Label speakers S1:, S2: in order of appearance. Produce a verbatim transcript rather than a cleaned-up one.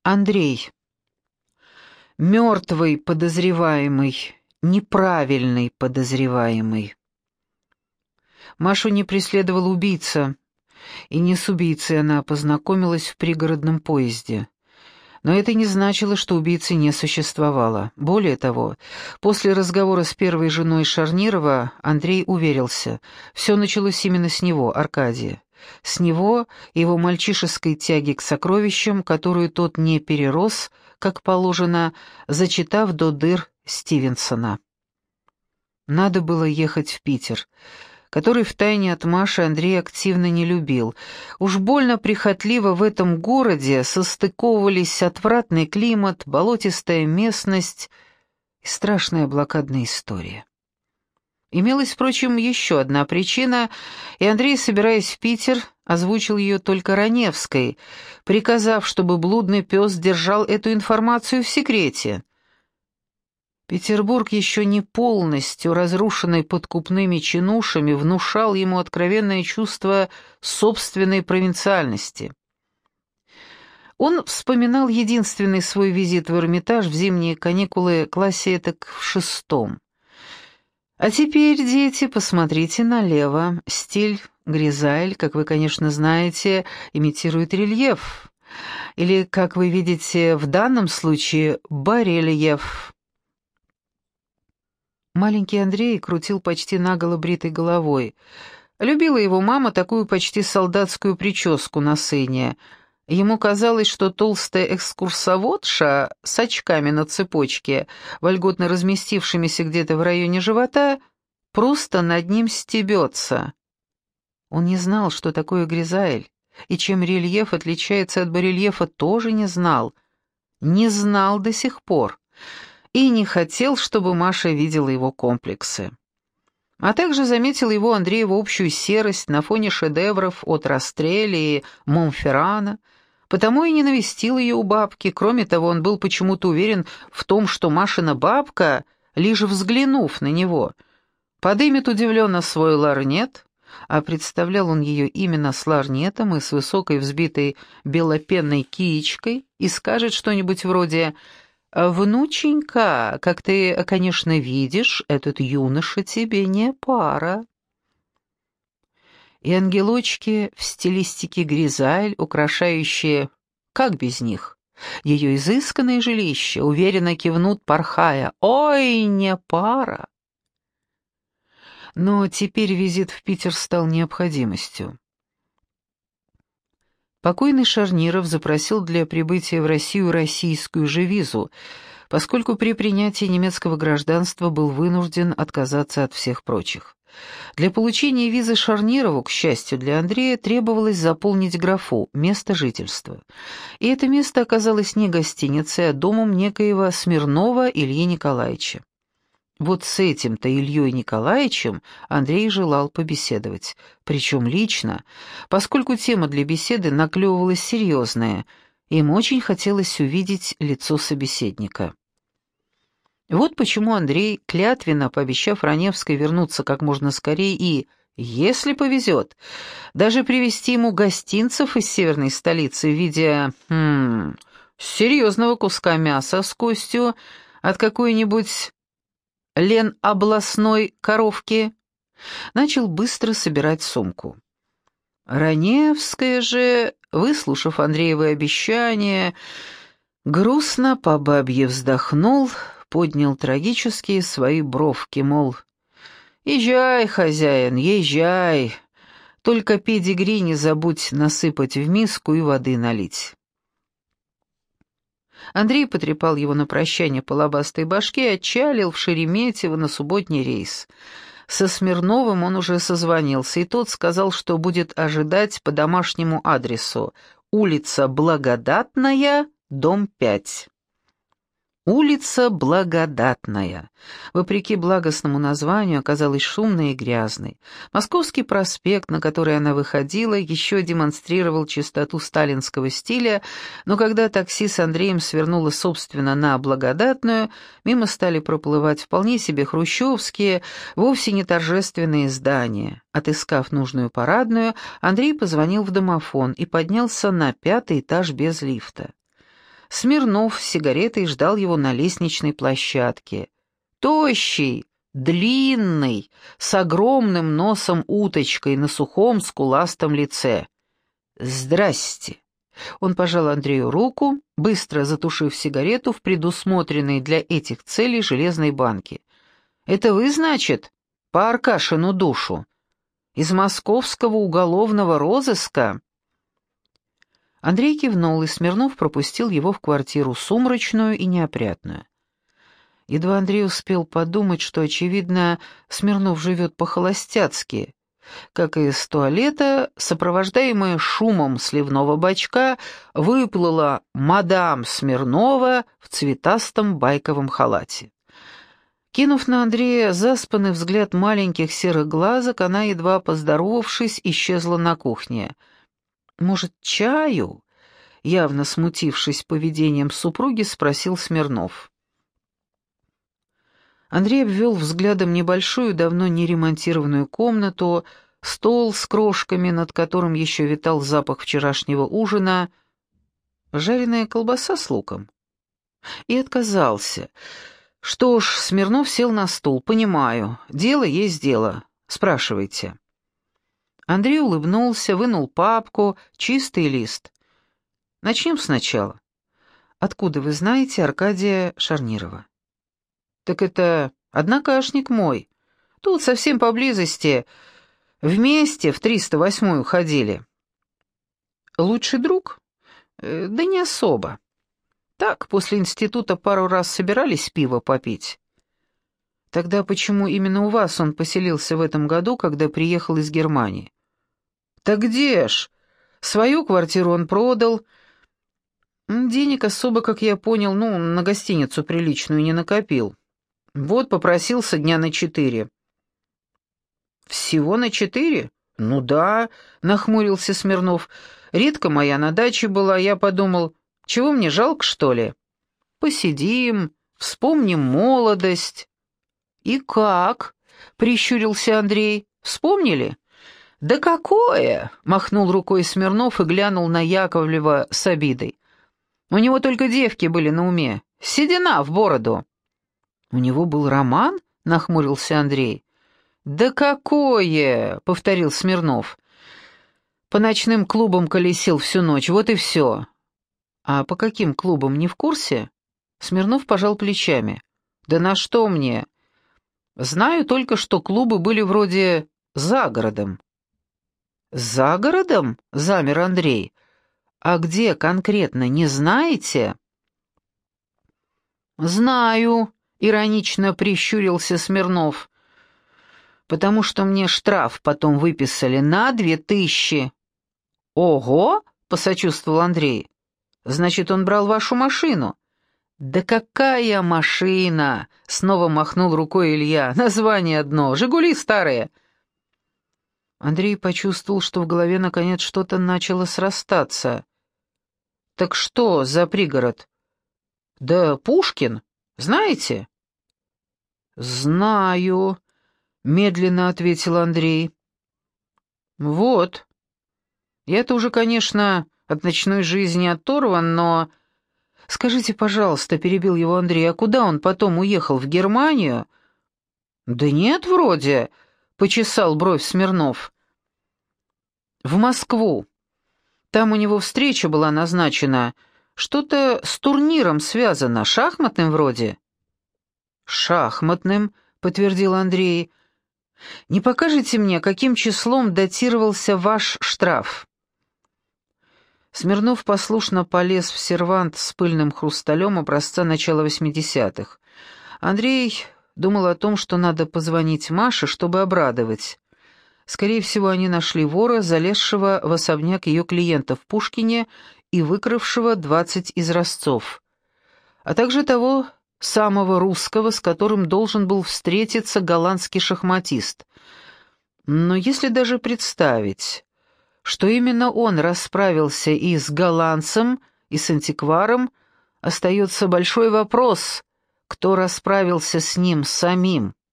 S1: Андрей. Мертвый подозреваемый, неправильный подозреваемый. Машу не преследовал убийца, и не с убийцей она познакомилась в пригородном поезде. Но это не значило, что убийцы не существовало. Более того, после разговора с первой женой Шарнирова Андрей уверился, все началось именно с него, Аркадия. С него и его мальчишеской тяги к сокровищам, которую тот не перерос, как положено, зачитав до дыр Стивенсона. Надо было ехать в Питер, который втайне от Маши Андрей активно не любил. Уж больно прихотливо в этом городе состыковывались отвратный климат, болотистая местность и страшная блокадная история. Имелась, впрочем, еще одна причина, и Андрей, собираясь в Питер, озвучил ее только Раневской, приказав, чтобы блудный пес держал эту информацию в секрете. Петербург, еще не полностью разрушенный подкупными чинушами, внушал ему откровенное чувство собственной провинциальности. Он вспоминал единственный свой визит в Эрмитаж в зимние каникулы классе этак в шестом. А теперь, дети, посмотрите налево. Стиль Гризаль, как вы, конечно, знаете, имитирует рельеф. Или, как вы видите, в данном случае барельеф. Маленький Андрей крутил почти наголо бритой головой. Любила его мама такую почти солдатскую прическу на сыне. Ему казалось, что толстая экскурсоводша с очками на цепочке, вольготно разместившимися где-то в районе живота, просто над ним стебется. Он не знал, что такое Гризаэль, и чем рельеф отличается от барельефа, тоже не знал. Не знал до сих пор. И не хотел, чтобы Маша видела его комплексы. А также заметил его Андрееву общую серость на фоне шедевров от Растрелли и Монферрана, потому и не навестил ее у бабки. Кроме того, он был почему-то уверен в том, что Машина бабка, лишь взглянув на него, подымет удивленно свой ларнет, а представлял он ее именно с ларнетом и с высокой взбитой белопенной киечкой, и скажет что-нибудь вроде «Внученька, как ты, конечно, видишь, этот юноша тебе не пара». И ангелочки в стилистике Гризаль, украшающие, как без них, ее изысканное жилище, уверенно кивнут, порхая «Ой, не пара». Но теперь визит в Питер стал необходимостью. Покойный Шарниров запросил для прибытия в Россию российскую же визу, поскольку при принятии немецкого гражданства был вынужден отказаться от всех прочих. Для получения визы Шарнирову, к счастью для Андрея, требовалось заполнить графу «место жительства». И это место оказалось не гостиницей, а домом некоего Смирнова Ильи Николаевича. Вот с этим-то Ильей Николаевичем Андрей желал побеседовать, причем лично, поскольку тема для беседы наклевывалась серьезная, им очень хотелось увидеть лицо собеседника. Вот почему Андрей, клятвенно пообещав Раневской вернуться как можно скорее и, если повезет, даже привезти ему гостинцев из северной столицы в виде, хм, серьезного куска мяса с костью от какой-нибудь ленобластной коровки, начал быстро собирать сумку. Раневская же, выслушав Андреевы обещания, грустно по бабье вздохнул, поднял трагические свои бровки, мол, «Езжай, хозяин, езжай, только педигри не забудь насыпать в миску и воды налить». Андрей потрепал его на прощание по лобастой башке и отчалил в Шереметьево на субботний рейс. Со Смирновым он уже созвонился, и тот сказал, что будет ожидать по домашнему адресу: улица Благодатная, дом пять. Улица Благодатная, вопреки благостному названию, оказалась шумной и грязной. Московский проспект, на который она выходила, еще демонстрировал чистоту сталинского стиля, но когда такси с Андреем свернуло, собственно, на Благодатную, мимо стали проплывать вполне себе хрущевские, вовсе не торжественные здания. Отыскав нужную парадную, Андрей позвонил в домофон и поднялся на пятый этаж без лифта. Смирнов с сигаретой ждал его на лестничной площадке. Тощий, длинный, с огромным носом уточкой на сухом скуластом лице. «Здрасте!» Он пожал Андрею руку, быстро затушив сигарету в предусмотренной для этих целей железной банке. «Это вы, значит, по Аркашину душу? Из московского уголовного розыска?» Андрей кивнул, и Смирнов пропустил его в квартиру, сумрачную и неопрятную. Едва Андрей успел подумать, что, очевидно, Смирнов живет по-холостяцки. Как из туалета, сопровождаемая шумом сливного бачка, выплыла мадам Смирнова в цветастом байковом халате. Кинув на Андрея заспанный взгляд маленьких серых глазок, она, едва поздоровавшись, исчезла на кухне. «Может, чаю?» — явно смутившись поведением супруги, спросил Смирнов. Андрей обвел взглядом небольшую, давно не ремонтированную комнату, стол с крошками, над которым еще витал запах вчерашнего ужина, жареная колбаса с луком. И отказался. «Что ж», — Смирнов сел на стул, — «понимаю, дело есть дело. Спрашивайте». Андрей улыбнулся, вынул папку, чистый лист. «Начнем сначала. Откуда вы знаете Аркадия Шарнирова?» «Так это однокашник мой. Тут совсем поблизости. Вместе в триста восьмую ходили». «Лучший друг?» э, «Да не особо. Так, после института пару раз собирались пиво попить». «Тогда почему именно у вас он поселился в этом году, когда приехал из Германии?» «Так где ж? Свою квартиру он продал. Денег особо, как я понял, ну, на гостиницу приличную не накопил. Вот попросился дня на четыре». «Всего на четыре? Ну да», — нахмурился Смирнов. «Редко моя на даче была, я подумал, чего мне жалко, что ли? Посидим, вспомним молодость». «И как?» — прищурился Андрей. «Вспомнили?» «Да какое!» — махнул рукой Смирнов и глянул на Яковлева с обидой. «У него только девки были на уме. Седина в бороду». «У него был роман?» — нахмурился Андрей. «Да какое!» — повторил Смирнов. «По ночным клубам колесил всю ночь, вот и все». «А по каким клубам, не в курсе?» Смирнов пожал плечами. «Да на что мне? Знаю только, что клубы были вроде за городом». «За городом?» — замер Андрей. «А где конкретно, не знаете?» «Знаю», — иронично прищурился Смирнов. «Потому что мне штраф потом выписали на две тысячи». «Ого!» — посочувствовал Андрей. «Значит, он брал вашу машину?» «Да какая машина?» — снова махнул рукой Илья. «Название одно. «Жигули» старые». Андрей почувствовал, что в голове наконец что-то начало срастаться. «Так что за пригород?» «Да Пушкин. Знаете?» «Знаю», — медленно ответил Андрей. «Вот. Я-то уже, конечно, от ночной жизни оторван, но...» «Скажите, пожалуйста», — перебил его Андрей, — «а куда он потом уехал, в Германию?» «Да нет, вроде», — почесал бровь Смирнов. «В Москву. Там у него встреча была назначена. Что-то с турниром связано, шахматным вроде». «Шахматным», — подтвердил Андрей. «Не покажете мне, каким числом датировался ваш штраф?» Смирнов послушно полез в сервант с пыльным хрусталем образца начала восьмидесятых. Андрей думал о том, что надо позвонить Маше, чтобы обрадовать. Скорее всего, они нашли вора, залезшего в особняк ее клиента в Пушкине и выкравшего двадцать изразцов, а также того самого русского, с которым должен был встретиться голландский шахматист. Но если даже представить, что именно он расправился и с голландцем, и с антикваром, остается большой вопрос, кто расправился с ним самим.